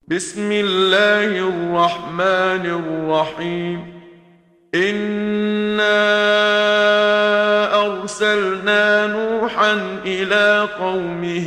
بسم الله الرحمن الرحيم. إنا أرسلنا نوحا إلى قومه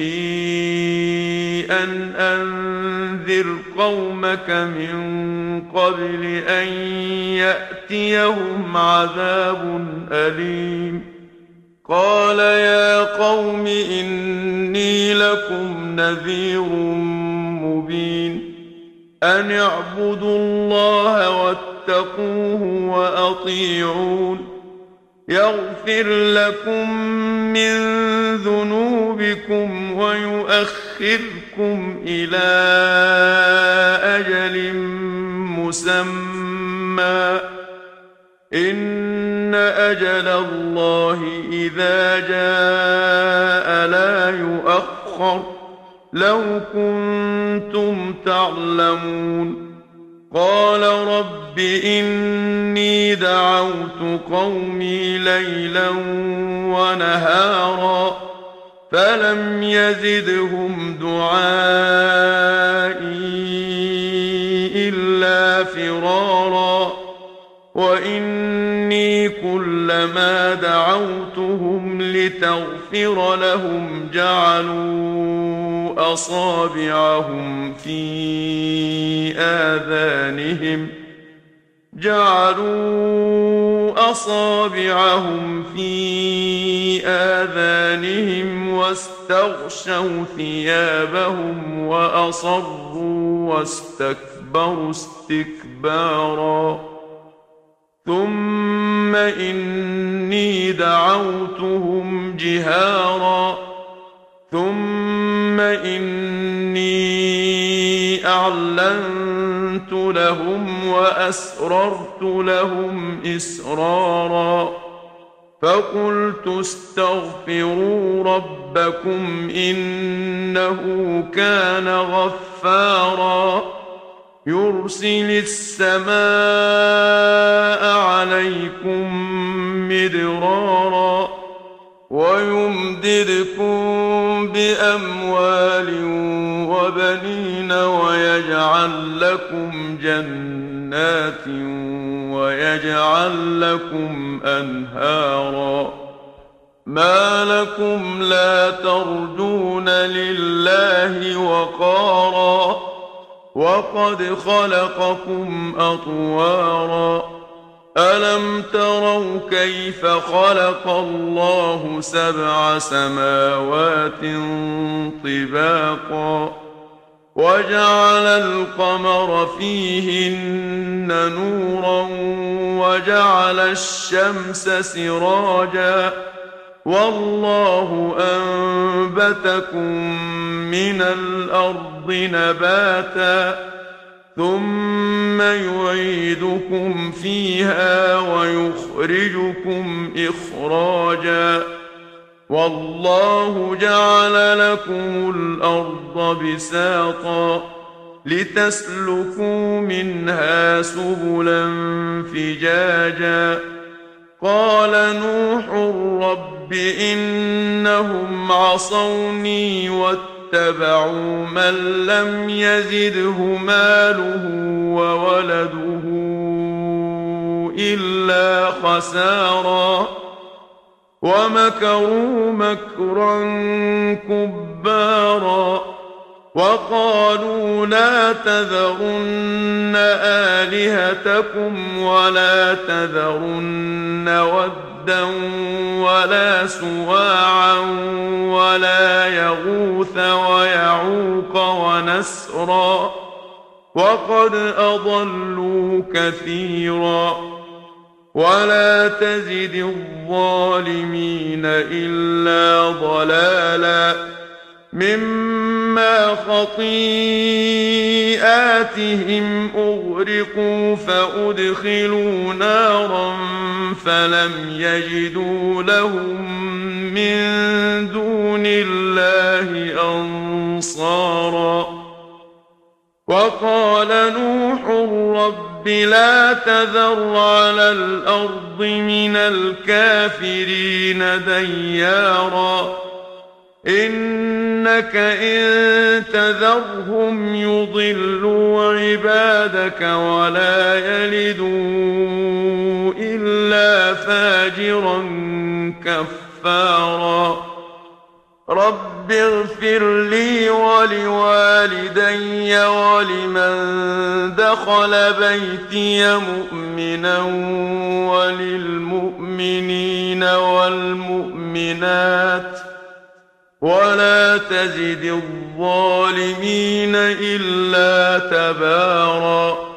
أن أنذر قومك من قبل أن يأتيهم عذاب أليم. قال يا قوم إني لكم نذير مبين. أن اعبدوا الله واتقوه وأطيعون. يغفر لكم من ذنوبكم ويؤخركم إلى أجل مسمى. إن أجل الله إذا جاء لا يؤخر لو كنتم تعلمون. قال رب إني دعوت قومي ليلا ونهارا فلم يزدهم دعائي إلا فرارا. وإني كلما دعوتهم لتغفر لهم جعلوا أصابعهم في آذانهم واستغشوا ثيابهم وأصروا واستكبروا استكبارا. ثم إني دعوتهم جهارا ثم إني أعلنت لهم وأسررت لهم إسرارا. فقلت استغفروا ربكم إنه كان غفارا يرسل السماء عليكم مدرارا ويمددكم بأموال وبنين ويجعل لكم جنات ويجعل لكم أنهارا. ما لكم لا ترجون لله وقارا وقد خلقكم أطوارا. ألم تروا كيف خلق الله 7 سماوات طباقا وجعل القمر فيهن نورا وجعل الشمس سراجا والله أنبتكم من الأرض نباتا ثم يعيدكم فيها ويخرجكم إخراجا. والله جعل لكم الأرض بساطا لتسلكوا منها سبلا فجاجا. قال نوح رب إنهم عصوني واتبعوا من لم يزده ماله وولده إلا خسارا ومكروا مكرا كبارا. وقالوا لا تذرن آلهتكم ولا تذرن ودا ولا سواعا ولا يغوث ويعوق ونسرا وقد أضلوا كثيرا. ولا تزد الظالمين إلا ضلالا مما خطيئاتهم أغرقوا فأدخلوا نارا فلم يجدوا لهم من دون الله أنصارا. وقال نوح رب لا تذر على الأرض من الكافرين ديارا إنك إن تذرهم يضلوا عبادك ولا يلدوا إلا فاجرا كفارا رب اغفر لي ولوالدي ولمن دخل بيتي مؤمنا وللمؤمنين والمؤمنات ولا تزد الظالمين إلا تباراً